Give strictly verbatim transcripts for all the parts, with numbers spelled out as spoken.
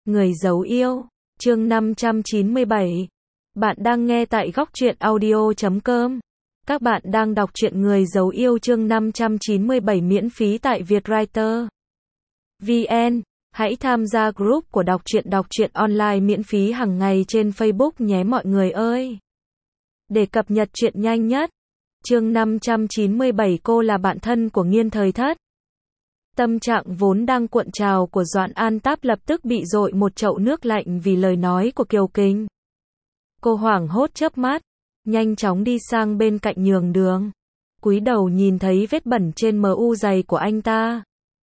Người giấu yêu, chương năm trăm chín mươi bảy. Bạn đang nghe tại góc truyện audio chấm com. Các bạn đang đọc truyện Người giấu yêu chương năm trăm chín mươi bảy miễn phí tại Vietwriter vê en. Hãy tham gia group của đọc truyện đọc truyện online miễn phí hàng ngày trên Facebook nhé mọi người ơi. Để cập nhật truyện nhanh nhất. Chương năm trăm chín mươi bảy cô là bạn thân của Nghiên Thời Thất. Tâm trạng vốn đang cuộn trào của Doãn An Táp lập tức bị dội một chậu nước lạnh vì lời nói của Kiều Kình. Cô hoảng hốt chớp mắt, nhanh chóng đi sang bên cạnh nhường đường. Cúi đầu nhìn thấy vết bẩn trên mờ u giày của anh ta.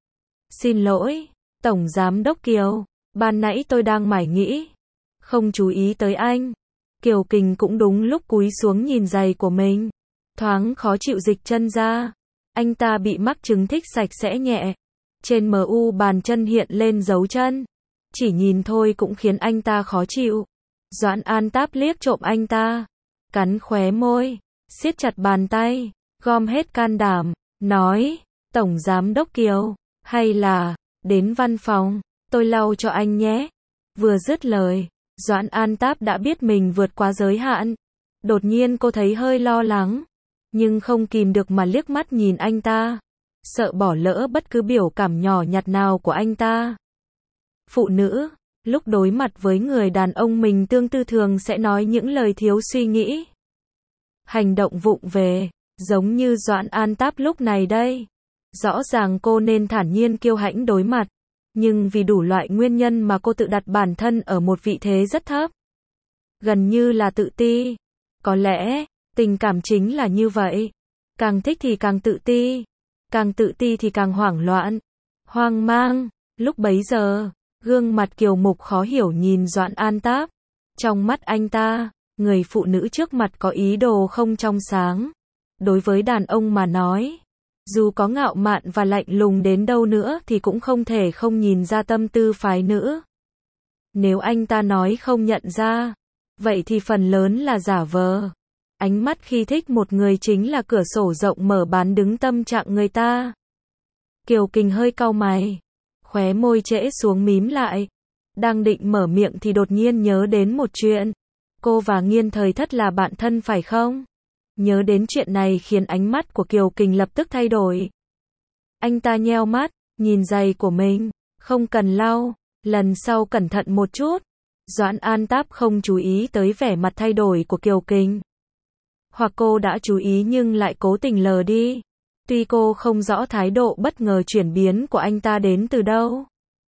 Xin lỗi, Tổng Giám Đốc Kiều, ban nãy tôi đang mải nghĩ, không chú ý tới anh. Kiều Kình cũng đúng lúc cúi xuống nhìn giày của mình, thoáng khó chịu dịch chân ra. Anh ta bị mắc chứng thích sạch sẽ nhẹ. Trên mờ u bàn chân hiện lên dấu chân. Chỉ nhìn thôi cũng khiến anh ta khó chịu. Doãn An Táp liếc trộm anh ta, cắn khóe môi, siết chặt bàn tay, gom hết can đảm, nói, Tổng Giám Đốc Kiều, hay là, đến văn phòng, tôi lau cho anh nhé. Vừa dứt lời, Doãn An Táp đã biết mình vượt quá giới hạn. Đột nhiên cô thấy hơi lo lắng, nhưng không kìm được mà liếc mắt nhìn anh ta, sợ bỏ lỡ bất cứ biểu cảm nhỏ nhặt nào của anh ta. Phụ nữ, lúc đối mặt với người đàn ông mình tương tư thường sẽ nói những lời thiếu suy nghĩ, hành động vụng về, giống như Doãn An Táp lúc này đây. Rõ ràng cô nên thản nhiên kiêu hãnh đối mặt, nhưng vì đủ loại nguyên nhân mà cô tự đặt bản thân ở một vị thế rất thấp, gần như là tự ti. Có lẽ tình cảm chính là như vậy, càng thích thì càng tự ti, càng tự ti thì càng hoảng loạn, hoang mang. Lúc bấy giờ, gương mặt Kiều Mục khó hiểu nhìn Doãn An Táp. Trong mắt anh ta, người phụ nữ trước mặt có ý đồ không trong sáng. Đối với đàn ông mà nói, dù có ngạo mạn và lạnh lùng đến đâu nữa thì cũng không thể không nhìn ra tâm tư phái nữ. Nếu anh ta nói không nhận ra, vậy thì phần lớn là giả vờ. Ánh mắt khi thích một người chính là cửa sổ rộng mở bán đứng tâm trạng người ta. Kiều Kình hơi cau mày, khóe môi trễ xuống mím lại. Đang định mở miệng thì đột nhiên nhớ đến một chuyện. Cô và Nghiên Thời Thất là bạn thân phải không? Nhớ đến chuyện này khiến ánh mắt của Kiều Kình lập tức thay đổi. Anh ta nheo mắt, nhìn giày của mình, không cần lau, lần sau cẩn thận một chút. Doãn An Táp không chú ý tới vẻ mặt thay đổi của Kiều Kình. Hoặc cô đã chú ý nhưng lại cố tình lờ đi. Tuy cô không rõ thái độ bất ngờ chuyển biến của anh ta đến từ đâu,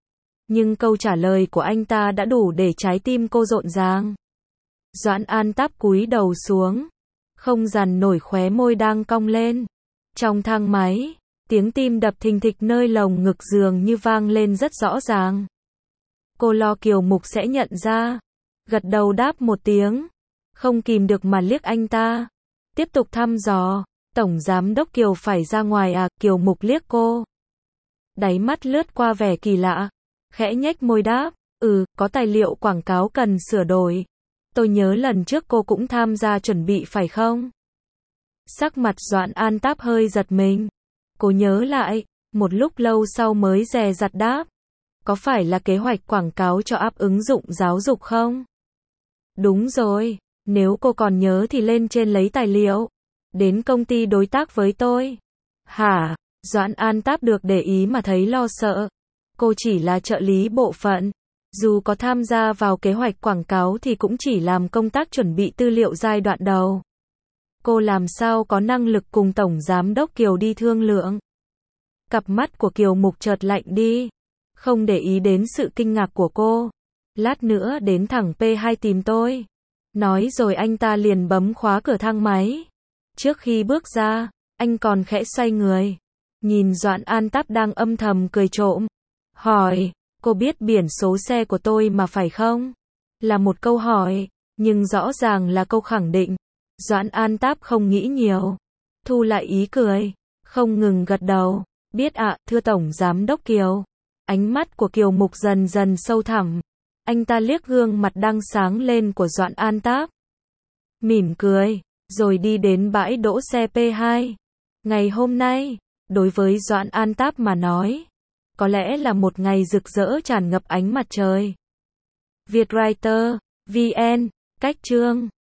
nhưng câu trả lời của anh ta đã đủ để trái tim cô rộn ràng. Doãn An Táp cúi đầu xuống, không dằn nổi khóe môi đang cong lên. Trong thang máy, tiếng tim đập thình thịch nơi lồng ngực dường như vang lên rất rõ ràng. Cô lo Kiều Mục sẽ nhận ra, gật đầu đáp một tiếng, không kìm được mà liếc anh ta. Tiếp tục thăm dò, Tổng Giám Đốc Kiều phải ra ngoài à? Kiều Mục liếc cô, đáy mắt lướt qua vẻ kỳ lạ, khẽ nhếch môi đáp, ừ, có tài liệu quảng cáo cần sửa đổi. Tôi nhớ lần trước cô cũng tham gia chuẩn bị phải không? Sắc mặt Doãn An Táp hơi giật mình. Cô nhớ lại, một lúc lâu sau mới dè dặt đáp, có phải là kế hoạch quảng cáo cho app ứng dụng giáo dục không? Đúng rồi, nếu cô còn nhớ thì lên trên lấy tài liệu. Đến công ty đối tác với tôi. Hả? Doãn An Táp được để ý mà thấy lo sợ. Cô chỉ là trợ lý bộ phận. Dù có tham gia vào kế hoạch quảng cáo thì cũng chỉ làm công tác chuẩn bị tư liệu giai đoạn đầu. Cô làm sao có năng lực cùng Tổng Giám Đốc Kiều đi thương lượng? Cặp mắt của Kiều Mục chợt lạnh đi, không để ý đến sự kinh ngạc của cô. Lát nữa đến thẳng P hai tìm tôi. Nói rồi anh ta liền bấm khóa cửa thang máy. Trước khi bước ra, anh còn khẽ xoay người, nhìn Doãn An Táp đang âm thầm cười trộm, hỏi, cô biết biển số xe của tôi mà phải không? Là một câu hỏi, nhưng rõ ràng là câu khẳng định. Doãn An Táp không nghĩ nhiều, thu lại ý cười, không ngừng gật đầu, biết ạ, thưa Tổng Giám Đốc Kiều. Ánh mắt của Kiều Mục dần dần sâu thẳm, anh ta liếc gương mặt đang sáng lên của Doãn An Táp, mỉm cười, rồi đi đến bãi đỗ xe P hai. Ngày hôm nay, đối với Doãn An Táp mà nói, có lẽ là một ngày rực rỡ tràn ngập ánh mặt trời. Vietwriter, vê en, cách chương